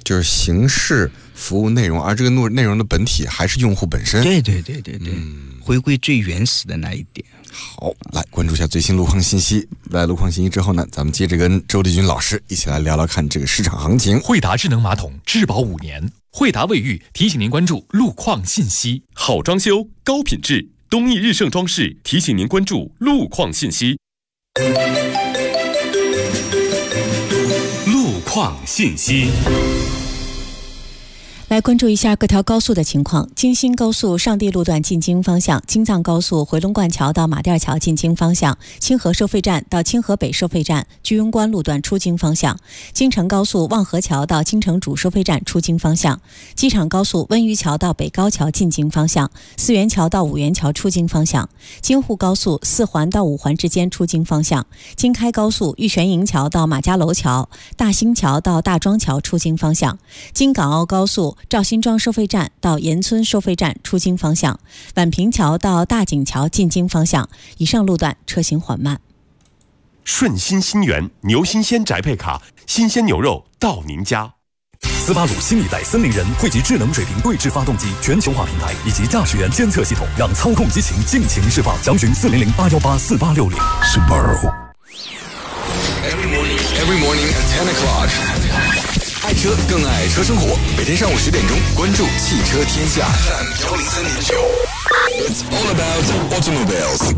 就是形式服务内容，而这个内容的本体还是用户本身。 对，回归最原始的那一点。 好，来关注一下最新路况信息。在路况信息之后呢，咱们接着跟周丽君老师一起来聊聊看这个市场行情。 惠达智能马桶质保5年，惠达卫浴提醒您关注路况信息。 好装修，高品质，东益日盛装饰提醒您关注路况信息。 路况信息。 来关注一下各条高速的情况。京新高速上地路段进京方向，京藏高速回龙观桥到马甸桥进京方向，清河收费站到清河北收费站，居庸关路段出京方向，京承高速望河桥到京承主收费站出京方向，机场高速温榆桥到北高桥进京方向，四元桥到五元桥出京方向，京沪高速四环到五环之间出京方向，京开高速玉泉营桥到马家楼桥，大兴桥到大庄桥出京方向，京港澳高速赵辛庄收费站到岩村收费站出京方向，宛平桥到大井桥进京方向，以上路段车行缓慢。 顺心新源牛新鲜宅配卡，新鲜牛肉到您家。 斯巴鲁新一代森林人汇集智能水平对置发动机、全球化平台以及驾驶员监测系统，让操控激情尽情释放。详询400-818-4860。Subaru。 Every morning at 10 o'clock。爱车更爱车生活，每天上午10点钟，关注汽车天下103.9。It's all about automobiles。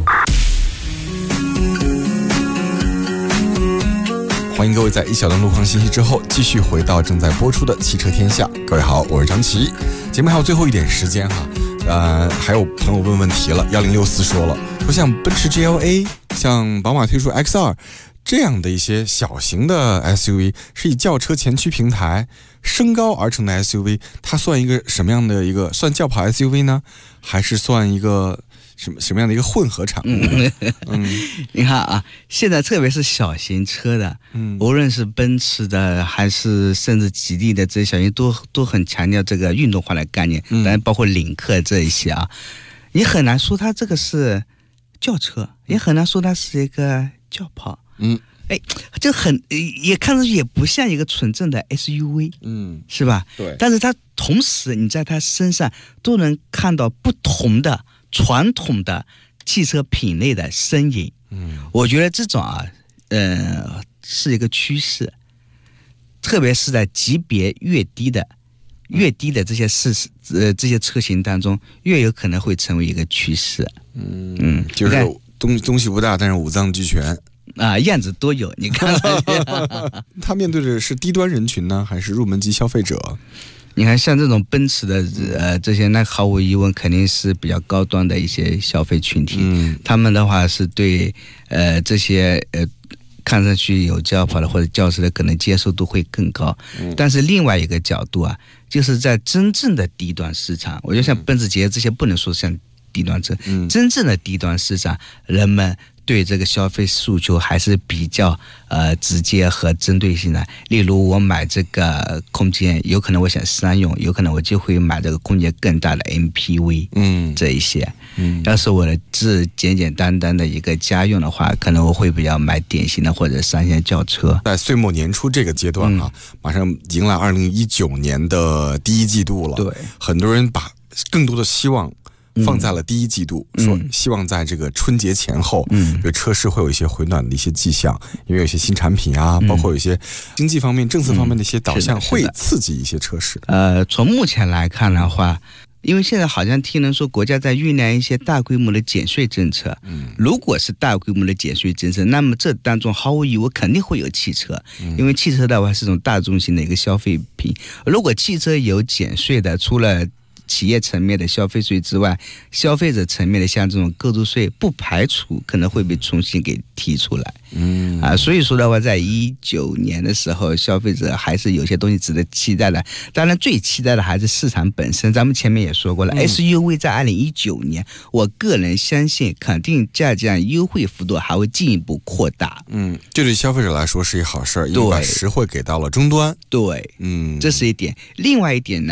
欢迎各位在一小段路况信息之后，继续回到正在播出的汽车天下。各位好，我是张琪。节目还有最后一点时间哈，还有朋友问问题了，1064说了，说像奔驰 GLA， 像宝马推出 X2。这样的一些小型的 SUV 是以轿车前驱平台升高而成的 SUV， 它算一个什么样的一个算轿跑 SUV 呢？还是算一个什么样的一个混合产物？ 你看啊，现在特别是小型车的，无论是奔驰的还是甚至吉利的这些小型都很强调这个运动化的概念，当然包括领克这一些啊，你很难说它这个是轿车，也很难说它是一个轿跑。这也看上去也不像一个纯正的 SUV， 是吧？对。但是它同时你在它身上都能看到不同的传统的汽车品类的身影。我觉得这种是一个趋势，特别是在级别越低的这些车型当中，越有可能会成为一个趋势。 就是东西不大，但是五脏俱全。 样子都有，你看他面对的是低端人群呢，还是入门级消费者？ 你看像这种奔驰的这些，那毫无疑问肯定是比较高端的一些消费群体。他们的话是对这些看上去有轿跑的或者轿车的可能接受度会更高。但是另外一个角度啊，就是在真正的低端市场，我觉得像奔驰、捷这些不能说像低端车，真正的低端市场，人们对这个消费诉求还是比较直接和针对性的。例如我买这个空间，有可能我想商用，有可能我就会买这个空间更大的 MPV，这一些。要是我的简简单单的一个家用的话，可能我会比较买典型的或者商业轿车。 在岁末年初这个阶段马上迎来2019年的第一季度了。对，很多人把更多的希望放在了第一季度，说希望在这个春节前后，车市会有一些回暖的一些迹象，因为有一些新产品包括有一些经济方面、政策方面的一些导向，会刺激一些车市。 从目前来看的话，因为现在好像听人说国家在酝酿一些大规模的减税政策，如果是大规模的减税政策，那么这当中毫无疑问肯定会有汽车，因为汽车的话是种大众型的一个消费品。如果汽车有减税的，除了企业层面的消费税之外，消费者层面的像这种购置税，不排除可能会被重新给提出来。所以说的话，在19年的时候，消费者还是有些东西值得期待的。当然，最期待的还是市场本身。咱们前面也说过了，SUV 在2019年，我个人相信肯定价格优惠幅度还会进一步扩大。 这对消费者来说是一好事，因为把实惠给到了终端。 对，这是一点。另外一点呢，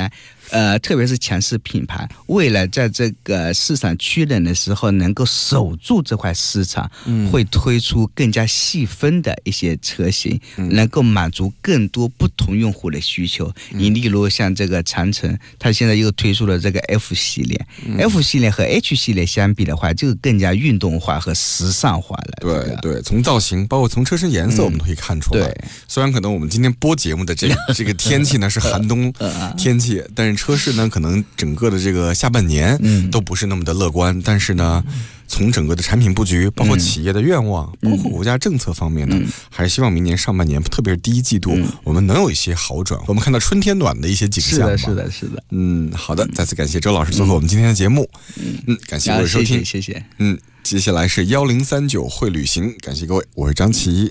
特别是强势品牌，为了在这个市场趋冷的时候能够守住这块市场，会推出更加细分的一些车型，能够满足更多不同用户的需求。你例如像这个长城，它现在又推出了这个 F 系列，F 系列和 H 系列相比的话，就更加运动化和时尚化了。 对对，从造型，包括从车身颜色，我们都可以看出来。对，虽然可能我们今天播节目的这个天气呢是寒冬天气，但是车市呢可能整个的这个下半年都不是那么的乐观，但是呢，从整个的产品布局，包括企业的愿望，包括国家政策方面呢，还是希望明年上半年，特别是第一季度，我们能有一些好转。我们看到春天暖的一些景象。 是的。 好的，再次感谢周老师做客我们今天的节目。感谢各位收听， 谢谢。 接下来是1039会旅行，感谢各位，我是张琪。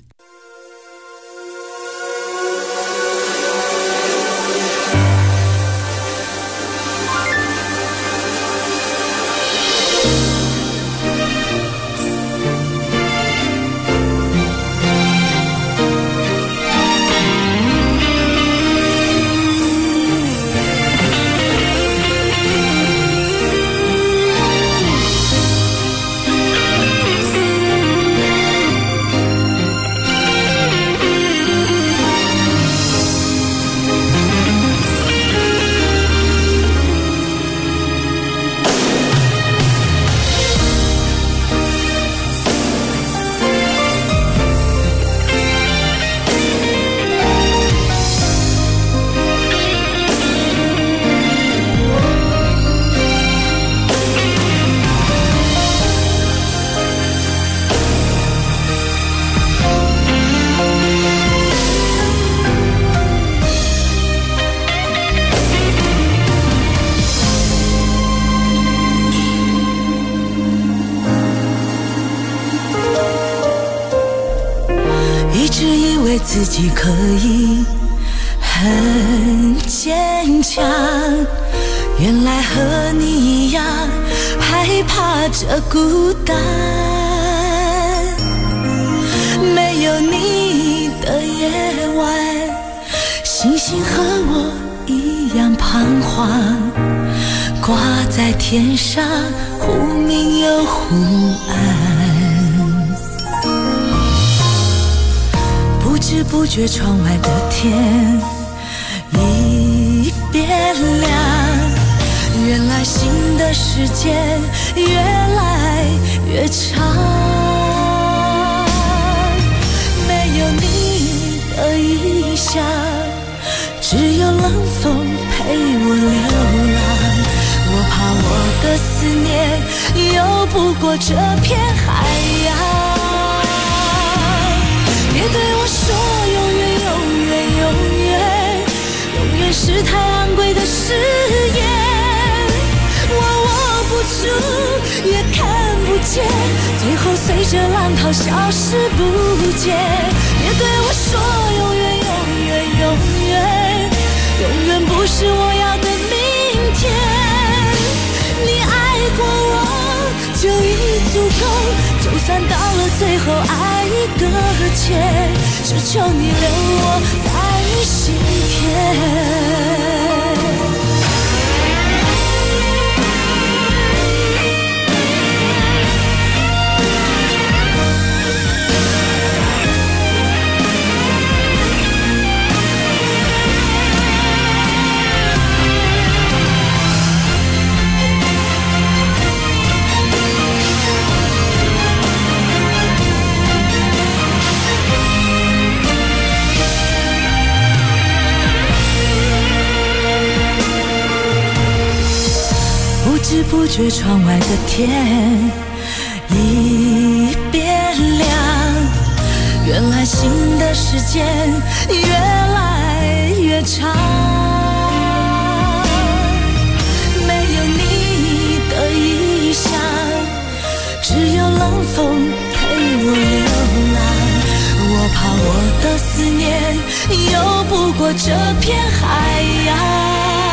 自己可以很坚强，原来和你一样害怕着孤单，没有你的夜晚，星星和我一样彷徨，挂在天上，忽明又忽暗，不知不觉窗外的天已变亮，原来新的时间越来越长，没有你的异乡，只有冷风陪我流浪，我怕我的思念游不过这片海洋，别对我说永远永远永远，永远是太昂贵的誓言，我握不住也看不见，最后随着浪涛消失不见，别对我说永远永远永远，永远不是我要的明天，你爱过我就已足够，就算到了最后爱一个欠，只求你留我在你心田。不知不觉窗外的天已变亮，原来新的时间越来越长，没有你的异乡，只有冷风陪我流浪，我怕我的思念游不过这片海洋，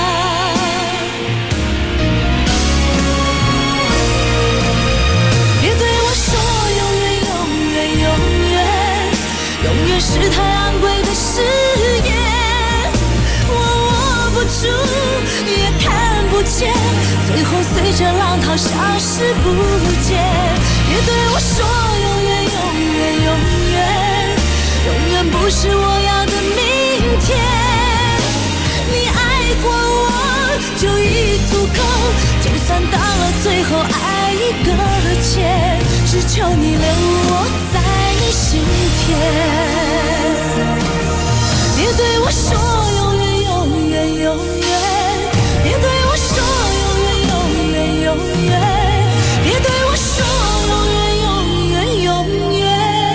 永远是太昂贵的誓言，我握不住也见，最后随着浪涛消失不见。别对我说永远永远永远，永远不是我要的明天。你爱过我就已足够，就算到了最后爱一搁浅，只求你留我在你心田。别对我说永远永远永远，别对我说永远永远永远，别对我说永远永远永远。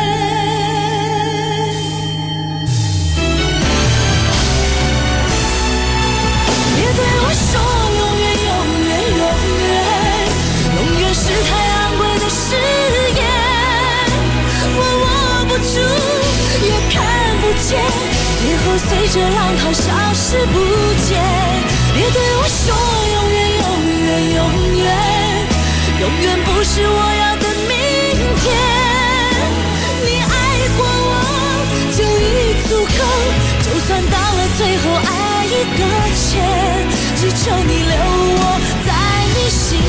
别对我说永远永远永远，永远是太昂贵的誓言，我握不住也看不见，最后随着浪涛消失不见。别对我说永远永远永远，永远不是我要的明天。你爱过我就已足够，就算到了最后爱一搁浅，只求你留我在你心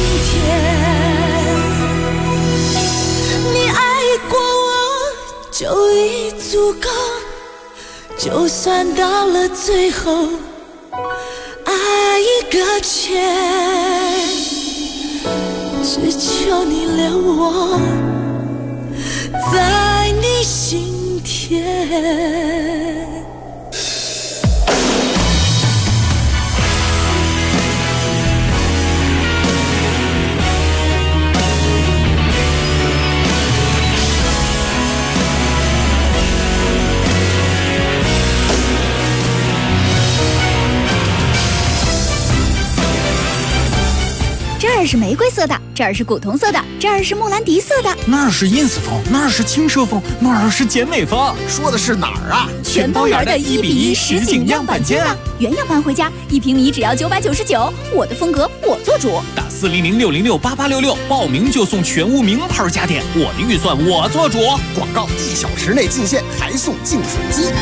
田。你爱过我就已足够，就算到了最后爱一搁浅，只求你留我在你心田。 这儿是玫瑰色的，这儿是古铜色的，这儿是莫兰迪色的， 那儿是ins风，那儿是轻奢风，那儿是简美风。说的是哪儿啊？ 全包圆的1:1实景样板间啊！原样搬回家，1平米只要999，我的风格我做主。 打400-606-8866，报名就送全屋名牌家电，我的预算我做主。 广告1小时内进线，还送净水机。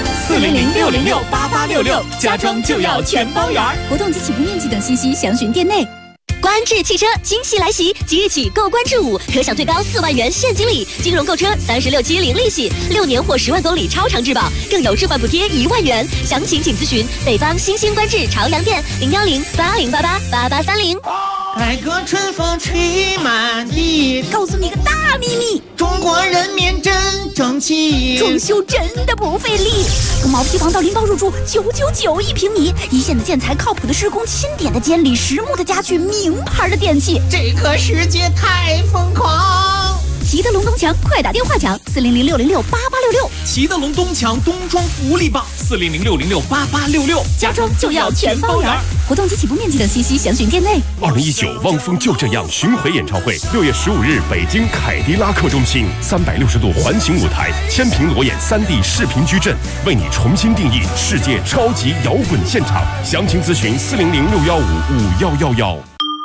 400-606-8866，家装就要全包圆。 活动及起步面积等信息详询店内。 观致汽车惊喜来袭，即日起购观致5可享最高4万元现金礼，金融购车36期零利息，6年或10万公里超长质保，更有置换补贴1万元。详情请咨询北方新兴观致朝阳店010-8088-8830。 改革春风吹满地， 告诉你个大秘密， 中国人民真争气， 装修真的不费力。从毛坯房到拎包入住，9991平米，一线的建材，靠谱的施工，钦点的监理，实木的家具，名牌的电器， 这个世界太疯狂。 齐德龙东墙，快打电话抢400-606-8866。 齐德龙东墙冬装福利棒，400-606-8866， 家装就要全包圆。活动及起步面积等信息详询店内。 2019汪峰就这样巡回演唱会，6月15日北京凯迪拉克中心，360度环形舞台，千屏裸眼3D 视频矩阵，为你重新定义世界超级摇滚现场。详情咨询400-615-5111。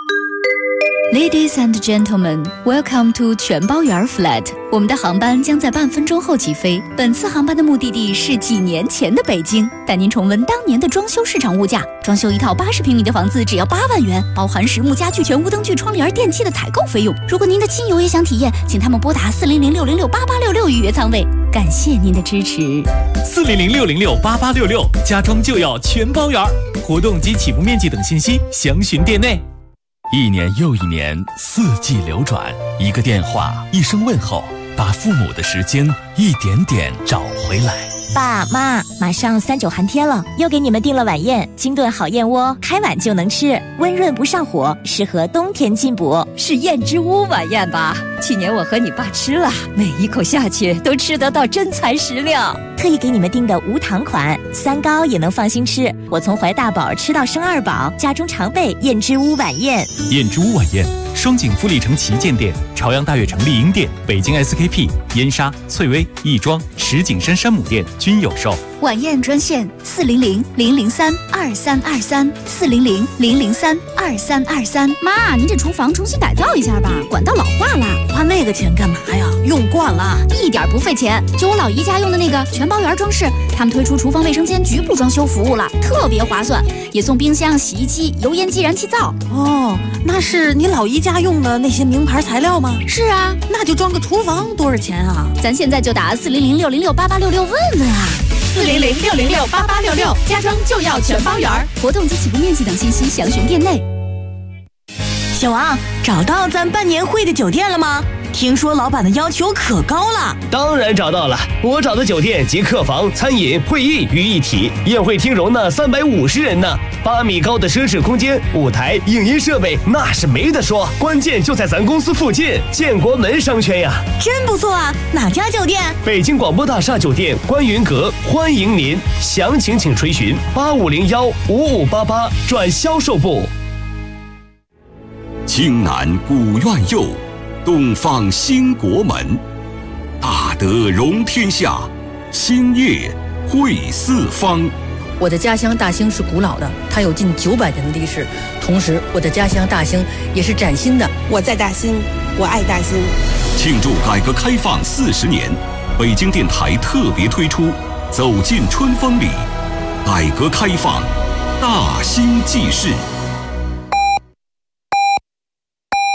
Ladies and gentlemen, welcome to 全包圆 flat。我们的航班将在半分钟后起飞。本次航班的目的地是几年前的北京，带您重温当年的装修市场物价。装修一套80平米的房子只要8万元，包含实木家具、全屋灯具、窗帘、电器的采购费用。如果您的亲友也想体验，请他们拨打400-606-8866预约舱位。感谢您的支持。 400-606-8866，家装就要全包圆。活动及起步面积等信息详询店内。 1年又1年，4季流转，一个电话，一声问候，把父母的时间一点点找回来。 爸妈，马上3、9寒天了，又给你们订了晚宴，清炖好燕窝，开碗就能吃，温润不上火，适合冬天进补。 是燕之屋晚宴吧？去年我和你爸吃了，每一口下去都吃得到真材实料。 特意给你们订的无糖款，3高也能放心吃。我从怀大宝吃到生2宝，家中常备燕之屋晚宴。 燕之屋晚宴，双井富力城旗舰店、朝阳大悦城丽婴店、北京 SKP、燕莎、翠微、亦庄、石景山山姆店均有售。 晚宴专线400-003-2323，400-003-2323。妈，您这厨房重新改造一下吧，管道老化了。 花那个钱干嘛呀？用惯了， 一点不费钱。就我老姨家用的那个全包圆装饰， 他们推出厨房卫生间局部装修服务了，特别划算，也送冰箱、洗衣机、油烟机、燃气灶。 哦，那是你老姨家用的那些名牌材料吗？ 是啊， 那就装个厨房多少钱啊？ 咱现在就打400-606-8866问问啊 ！400-606-8866，家装就要全包圆。 活动及起步面积等信息详询店内。 小王，找到咱办年会的酒店了吗？听说老板的要求可高了。 当然找到了，我找的酒店集客房、餐饮、会议于一体，宴会厅容纳350人呢，8米高的奢侈空间，舞台、影音设备那是没得说，关键就在咱公司附近，建国门商圈呀。 真不错啊，哪家酒店？ 北京广播大厦酒店观云阁，欢迎您，详情请垂询8501-5588转销售部。 京南古院右，东方兴国门，大德容天下，兴业汇四方。 我的家乡大兴是古老的，它有近900年的历史。同时，我的家乡大兴也是崭新的。 我在大兴，我爱大兴。 庆祝改革开放40年，北京电台特别推出《走进春风里》，改革开放，大兴纪事。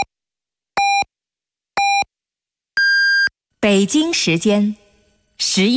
北京时间11